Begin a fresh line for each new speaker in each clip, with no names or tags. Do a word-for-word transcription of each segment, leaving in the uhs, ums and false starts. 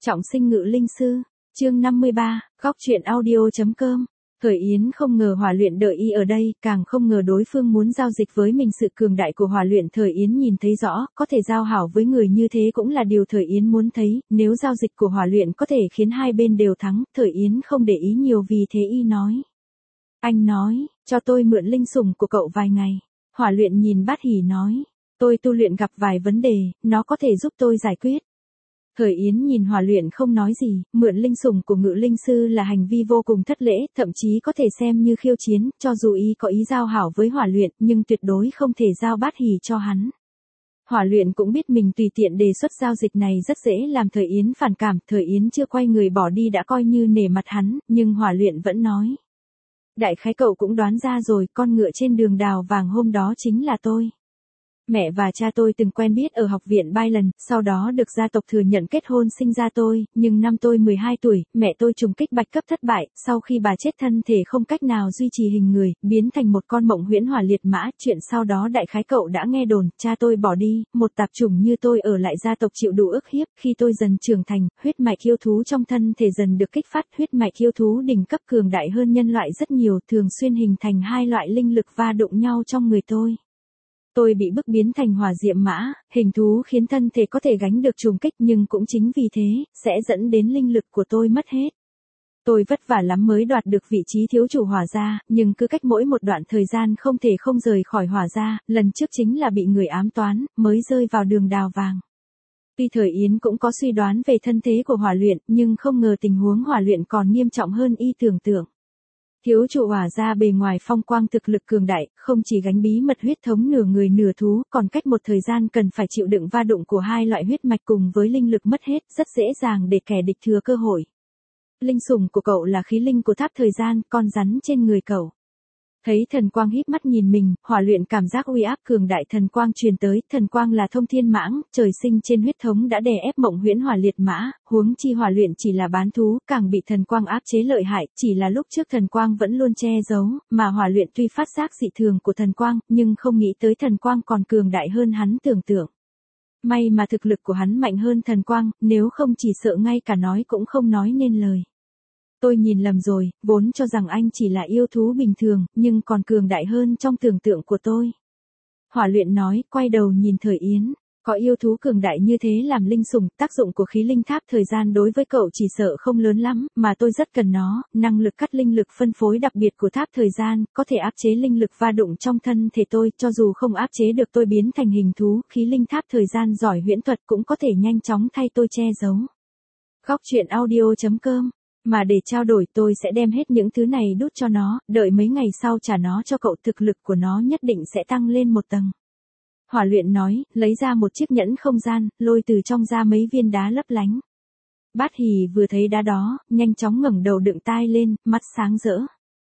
Trọng sinh ngự linh sư, chương năm mươi ba, góc truyện audio.com. Thời Yến không ngờ Hỏa Luyện đợi y ở đây, càng không ngờ đối phương muốn giao dịch với mình. Sự cường đại của Hỏa Luyện Thời Yến nhìn thấy rõ, có thể giao hảo với người như thế cũng là điều Thời Yến muốn thấy, nếu giao dịch của Hỏa Luyện có thể khiến hai bên đều thắng, Thời Yến không để ý nhiều vì thế y nói. Anh nói, cho tôi mượn linh sủng của cậu vài ngày. Hỏa Luyện nhìn Bát Hỉ nói, tôi tu luyện gặp vài vấn đề, nó có thể giúp tôi giải quyết. Thời Yến nhìn Hỏa Luyện không nói gì, mượn linh sủng của ngự linh sư là hành vi vô cùng thất lễ, thậm chí có thể xem như khiêu chiến, cho dù y có ý giao hảo với Hỏa Luyện, nhưng tuyệt đối không thể giao Bát Hỉ cho hắn. Hỏa Luyện cũng biết mình tùy tiện đề xuất giao dịch này rất dễ làm Thời Yến phản cảm, Thời Yến chưa quay người bỏ đi đã coi như nể mặt hắn, nhưng Hỏa Luyện vẫn nói. Đại khái cậu cũng đoán ra rồi, con ngựa trên đường đào vàng hôm đó chính là tôi. Mẹ và cha tôi từng quen biết ở học viện Byron, sau đó được gia tộc thừa nhận kết hôn sinh ra tôi, nhưng năm tôi mười hai tuổi, mẹ tôi trùng kích bạch cấp thất bại, sau khi bà chết thân thể không cách nào duy trì hình người, biến thành một con mộng huyễn hỏa liệt mã, chuyện sau đó đại khái cậu đã nghe đồn, cha tôi bỏ đi, một tạp chủng như tôi ở lại gia tộc chịu đủ ức hiếp, khi tôi dần trưởng thành, huyết mạch yêu thú trong thân thể dần được kích phát, huyết mạch yêu thú đỉnh cấp cường đại hơn nhân loại rất nhiều, thường xuyên hình thành hai loại linh lực va đụng nhau trong người tôi. Tôi bị bức biến thành hỏa diệm mã, hình thú khiến thân thể có thể gánh được trùng kích nhưng cũng chính vì thế, sẽ dẫn đến linh lực của tôi mất hết. Tôi vất vả lắm mới đoạt được vị trí thiếu chủ hỏa gia, nhưng cứ cách mỗi một đoạn thời gian không thể không rời khỏi hỏa gia, lần trước chính là bị người ám toán, mới rơi vào đường đào vàng. Tuy Thời Yến cũng có suy đoán về thân thế của Hỏa Luyện, nhưng không ngờ tình huống Hỏa Luyện còn nghiêm trọng hơn y tưởng tượng. Thiếu chủ hỏa gia bề ngoài phong quang thực lực cường đại, không chỉ gánh bí mật huyết thống nửa người nửa thú, còn cách một thời gian cần phải chịu đựng va đụng của hai loại huyết mạch cùng với linh lực mất hết, rất dễ dàng để kẻ địch thừa cơ hội. Linh sủng của cậu là khí linh của tháp thời gian, con rắn trên người cậu. Thấy thần quang híp mắt nhìn mình, Hỏa Luyện cảm giác uy áp cường đại thần quang truyền tới, thần quang là thông thiên mãng, trời sinh trên huyết thống đã đè ép mộng huyễn hỏa liệt mã, huống chi Hỏa Luyện chỉ là bán thú, càng bị thần quang áp chế lợi hại, chỉ là lúc trước thần quang vẫn luôn che giấu, mà Hỏa Luyện tuy phát giác dị thường của thần quang, nhưng không nghĩ tới thần quang còn cường đại hơn hắn tưởng tượng. May mà thực lực của hắn mạnh hơn thần quang, nếu không chỉ sợ ngay cả nói cũng không nói nên lời. Tôi nhìn lầm rồi, vốn cho rằng anh chỉ là yêu thú bình thường, nhưng còn cường đại hơn trong tưởng tượng của tôi. Hỏa Luyện nói, quay đầu nhìn Thời Yến, có yêu thú cường đại như thế làm linh sủng, tác dụng của khí linh tháp thời gian đối với cậu chỉ sợ không lớn lắm, mà tôi rất cần nó, năng lực cắt linh lực phân phối đặc biệt của tháp thời gian, có thể áp chế linh lực va đụng trong thân thể tôi, cho dù không áp chế được tôi biến thành hình thú, khí linh tháp thời gian giỏi huyễn thuật cũng có thể nhanh chóng thay tôi che giấu. Góc truyện audio.com. Mà để trao đổi tôi sẽ đem hết những thứ này đút cho nó, đợi mấy ngày sau trả nó cho cậu, thực lực của nó nhất định sẽ tăng lên một tầng. Hỏa Luyện nói, lấy ra một chiếc nhẫn không gian, lôi từ trong ra mấy viên đá lấp lánh. Bát Hỉ vừa thấy đá đó, nhanh chóng ngẩng đầu đựng tai lên, mắt sáng rỡ.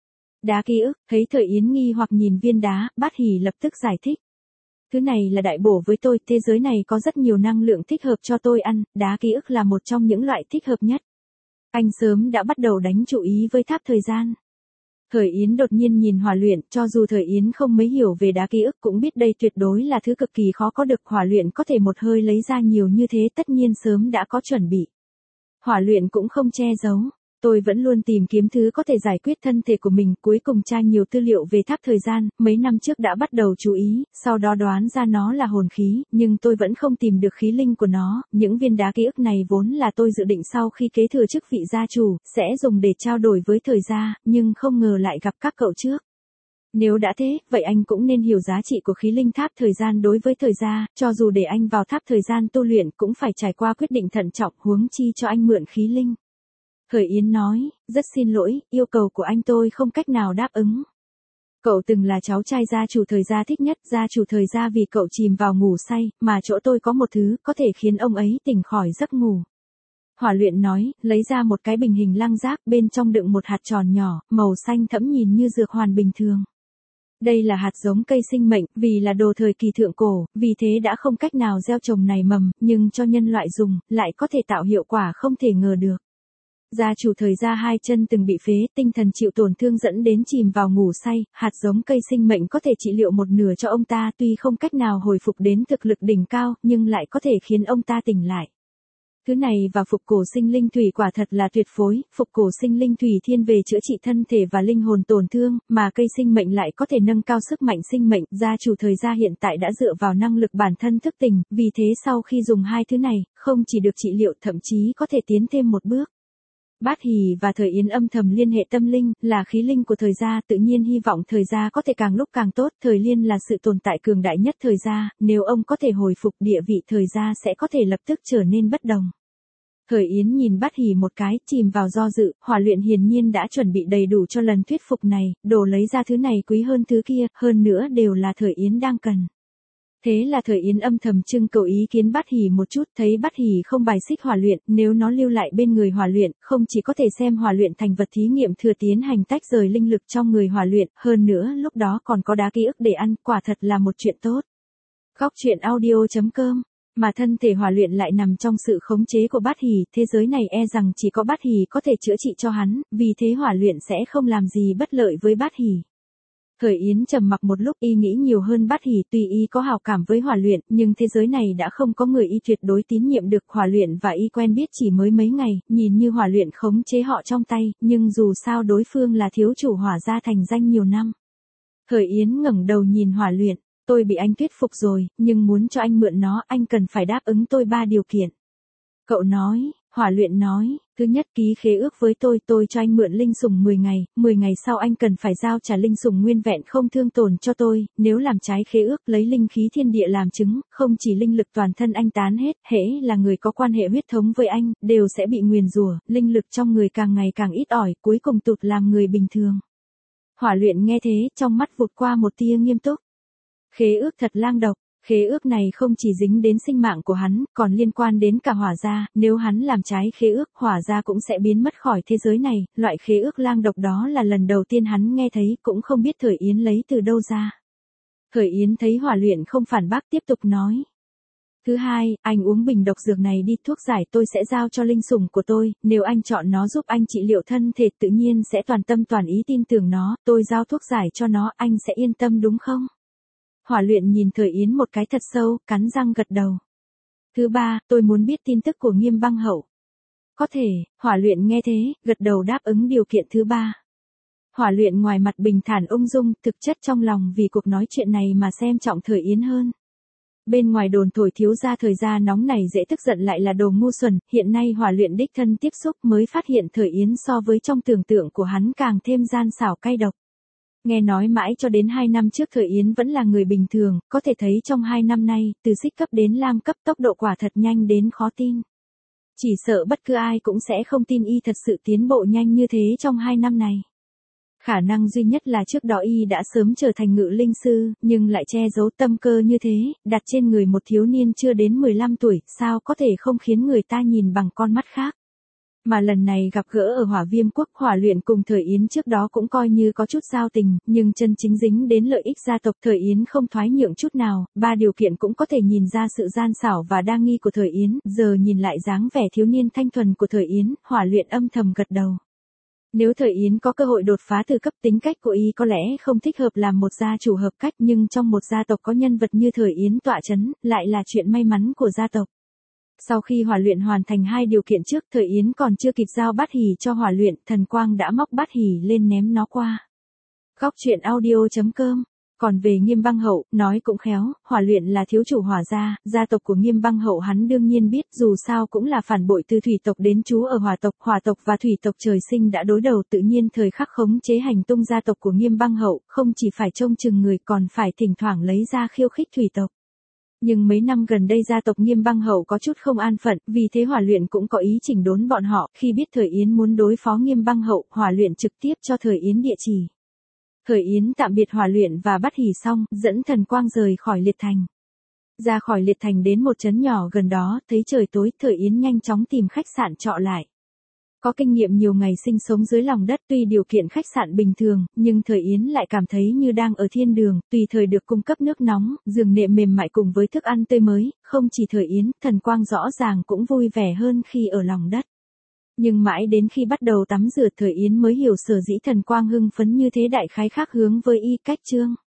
Đá ký ức, thấy Thời Yến nghi hoặc nhìn viên đá, Bát Hỉ lập tức giải thích. Thứ này là đại bổ với tôi, thế giới này có rất nhiều năng lượng thích hợp cho tôi ăn, đá ký ức là một trong những loại thích hợp nhất. Anh sớm đã bắt đầu đánh chú ý với tháp thời gian. Thời Yến đột nhiên nhìn Hỏa Luyện, cho dù Thời Yến không mấy hiểu về đá ký ức cũng biết đây tuyệt đối là thứ cực kỳ khó có được, Hỏa Luyện có thể một hơi lấy ra nhiều như thế tất nhiên sớm đã có chuẩn bị. Hỏa Luyện cũng không che giấu. Tôi vẫn luôn tìm kiếm thứ có thể giải quyết thân thể của mình, cuối cùng tra nhiều tư liệu về tháp thời gian, mấy năm trước đã bắt đầu chú ý, sau đó đoán ra nó là hồn khí, nhưng tôi vẫn không tìm được khí linh của nó, những viên đá ký ức này vốn là tôi dự định sau khi kế thừa chức vị gia chủ, sẽ dùng để trao đổi với thời gia, nhưng không ngờ lại gặp các cậu trước. Nếu đã thế, vậy anh cũng nên hiểu giá trị của khí linh tháp thời gian đối với thời gia, cho dù để anh vào tháp thời gian tu luyện cũng phải trải qua quyết định thận trọng, huống chi cho anh mượn khí linh. Thời Yến nói, rất xin lỗi, yêu cầu của anh tôi không cách nào đáp ứng. Cậu từng là cháu trai gia chủ thời gia thích nhất, gia chủ thời gia vì cậu chìm vào ngủ say, mà chỗ tôi có một thứ có thể khiến ông ấy tỉnh khỏi giấc ngủ. Hỏa Luyện nói, lấy ra một cái bình hình lăng giác, bên trong đựng một hạt tròn nhỏ, màu xanh thẫm nhìn như dược hoàn bình thường. Đây là hạt giống cây sinh mệnh, vì là đồ thời kỳ thượng cổ, vì thế đã không cách nào gieo trồng nảy mầm, nhưng cho nhân loại dùng, lại có thể tạo hiệu quả không thể ngờ được. Gia chủ thời gia hai chân từng bị phế, tinh thần chịu tổn thương dẫn đến chìm vào ngủ say, hạt giống cây sinh mệnh có thể trị liệu một nửa cho ông ta, tuy không cách nào hồi phục đến thực lực đỉnh cao, nhưng lại có thể khiến ông ta tỉnh lại. Thứ này và phục cổ sinh linh thủy quả thật là tuyệt phối, phục cổ sinh linh thủy thiên về chữa trị thân thể và linh hồn tổn thương, mà cây sinh mệnh lại có thể nâng cao sức mạnh sinh mệnh. Gia chủ thời gia hiện tại đã dựa vào năng lực bản thân thức tỉnh, vì thế sau khi dùng hai thứ này, không chỉ được trị liệu thậm chí có thể tiến thêm một bước. Bát Hỷ và Thời Yến âm thầm liên hệ tâm linh, là khí linh của thời gia, tự nhiên hy vọng thời gia có thể càng lúc càng tốt. Thời Liên là sự tồn tại cường đại nhất thời gia, nếu ông có thể hồi phục địa vị thời gia sẽ có thể lập tức trở nên bất đồng. Thời Yến nhìn Bát Hỷ một cái, chìm vào do dự, Hỏa Luyện hiển nhiên đã chuẩn bị đầy đủ cho lần thuyết phục này, đồ lấy ra thứ này quý hơn thứ kia, hơn nữa đều là Thời Yến đang cần. Thế là Thời Yến âm thầm trưng cầu ý kiến Bát Hỷ một chút, thấy Bát Hỷ không bài xích Hỏa Luyện, nếu nó lưu lại bên người Hỏa Luyện, không chỉ có thể xem Hỏa Luyện thành vật thí nghiệm thừa tiến hành tách rời linh lực trong người Hỏa Luyện, hơn nữa lúc đó còn có đá ký ức để ăn, quả thật là một chuyện tốt. Góc truyện audio chấm com. Mà thân thể Hỏa Luyện lại nằm trong sự khống chế của Bát Hỷ, thế giới này e rằng chỉ có Bát Hỷ có thể chữa trị cho hắn, vì thế Hỏa Luyện sẽ không làm gì bất lợi với Bát Hỷ. Thời Yến trầm mặc một lúc, y nghĩ nhiều hơn Bát Hỷ, tuy y có hảo cảm với Hỏa Luyện, nhưng thế giới này đã không có người y tuyệt đối tín nhiệm được. Hỏa Luyện và y quen biết chỉ mới mấy ngày, nhìn như Hỏa Luyện khống chế họ trong tay, nhưng dù sao đối phương là thiếu chủ Hỏa gia thành danh nhiều năm. Thời Yến ngẩng đầu nhìn Hỏa Luyện, tôi bị anh thuyết phục rồi, nhưng muốn cho anh mượn nó, anh cần phải đáp ứng tôi ba điều kiện. Cậu nói, Hỏa Luyện nói, thứ nhất ký khế ước với tôi, tôi cho anh mượn linh sủng mười ngày, mười ngày sau anh cần phải giao trả linh sủng nguyên vẹn không thương tổn cho tôi, nếu làm trái khế ước lấy linh khí thiên địa làm chứng, không chỉ linh lực toàn thân anh tán hết, hễ là người có quan hệ huyết thống với anh, đều sẽ bị nguyền rủa, linh lực trong người càng ngày càng ít ỏi, cuối cùng tụt làm người bình thường. Hỏa Luyện nghe thế, trong mắt vụt qua một tia nghiêm túc. Khế ước thật lang độc. Khế ước này không chỉ dính đến sinh mạng của hắn, còn liên quan đến cả Hỏa gia, nếu hắn làm trái khế ước, Hỏa gia cũng sẽ biến mất khỏi thế giới này, loại khế ước lang độc đó là lần đầu tiên hắn nghe thấy, cũng không biết Thời Yến lấy từ đâu ra. Thời Yến thấy Hỏa Luyện không phản bác, tiếp tục nói. Thứ hai, anh uống bình độc dược này đi, thuốc giải tôi sẽ giao cho linh sủng của tôi, nếu anh chọn nó giúp anh trị liệu thân thể tự nhiên sẽ toàn tâm toàn ý tin tưởng nó, tôi giao thuốc giải cho nó, anh sẽ yên tâm đúng không? Hỏa Luyện nhìn Thời Yến một cái thật sâu, cắn răng gật đầu. Thứ ba, tôi muốn biết tin tức của Nghiêm Băng Hậu. Có thể, Hỏa Luyện nghe thế, gật đầu đáp ứng điều kiện thứ ba. Hỏa Luyện ngoài mặt bình thản ung dung, thực chất trong lòng vì cuộc nói chuyện này mà xem trọng Thời Yến hơn. Bên ngoài đồn thổi thiếu gia thời gia nóng này dễ tức giận lại là đồ ngu xuẩn, hiện nay Hỏa Luyện đích thân tiếp xúc mới phát hiện Thời Yến so với trong tưởng tượng của hắn càng thêm gian xảo cay độc. Nghe nói mãi cho đến hai năm trước Thời Yến vẫn là người bình thường, có thể thấy trong hai năm nay, từ xích cấp đến lam cấp tốc độ quả thật nhanh đến khó tin. Chỉ sợ bất cứ ai cũng sẽ không tin y thật sự tiến bộ nhanh như thế trong hai năm này. Khả năng duy nhất là trước đó y đã sớm trở thành ngự linh sư, nhưng lại che giấu tâm cơ như thế, đặt trên người một thiếu niên chưa đến mười lăm tuổi, sao có thể không khiến người ta nhìn bằng con mắt khác. Mà lần này gặp gỡ ở Hỏa Viêm Quốc, Hỏa Luyện cùng Thời Yến trước đó cũng coi như có chút giao tình, nhưng chân chính dính đến lợi ích gia tộc Thời Yến không thoái nhượng chút nào, ba điều kiện cũng có thể nhìn ra sự gian xảo và đa nghi của Thời Yến, giờ nhìn lại dáng vẻ thiếu niên thanh thuần của Thời Yến, Hỏa Luyện âm thầm gật đầu. Nếu Thời Yến có cơ hội đột phá từ cấp, tính cách của y có lẽ không thích hợp làm một gia chủ hợp cách, nhưng trong một gia tộc có nhân vật như Thời Yến tọa chấn, lại là chuyện may mắn của gia tộc. Sau khi Hỏa Luyện hoàn thành hai điều kiện trước, Thời Yến còn chưa kịp giao Bát Hỷ cho Hỏa Luyện, Thần Quang đã móc Bát Hỷ lên ném nó qua. Góc truyện audio chấm com. Còn về Nghiêm Băng Hậu, nói cũng khéo, Hỏa Luyện là thiếu chủ Hỏa gia, gia tộc của Nghiêm Băng Hậu hắn đương nhiên biết, dù sao cũng là phản bội từ thủy tộc đến trú ở hỏa tộc, hỏa tộc và thủy tộc trời sinh đã đối đầu, tự nhiên thời khắc khống chế hành tung gia tộc của Nghiêm Băng Hậu, không chỉ phải trông chừng người còn phải thỉnh thoảng lấy ra khiêu khích thủy tộc. Nhưng mấy năm gần đây gia tộc Nghiêm Băng Hậu có chút không an phận, vì thế Hỏa Luyện cũng có ý chỉnh đốn bọn họ, khi biết Thời Yến muốn đối phó Nghiêm Băng Hậu, Hỏa Luyện trực tiếp cho Thời Yến địa chỉ. Thời Yến tạm biệt Hỏa Luyện và Bát Hỷ xong, dẫn Thần Quang rời khỏi Liệt Thành. Ra khỏi Liệt Thành đến một trấn nhỏ gần đó, thấy trời tối, Thời Yến nhanh chóng tìm khách sạn trọ lại. Có kinh nghiệm nhiều ngày sinh sống dưới lòng đất, tuy điều kiện khách sạn bình thường, nhưng Thời Yến lại cảm thấy như đang ở thiên đường, tùy thời được cung cấp nước nóng, giường nệm mềm mại cùng với thức ăn tươi mới, không chỉ Thời Yến, Thần Quang rõ ràng cũng vui vẻ hơn khi ở lòng đất. Nhưng mãi đến khi bắt đầu tắm rửa Thời Yến mới hiểu sở dĩ Thần Quang hưng phấn như thế, đại khái khác hướng với y cách chương.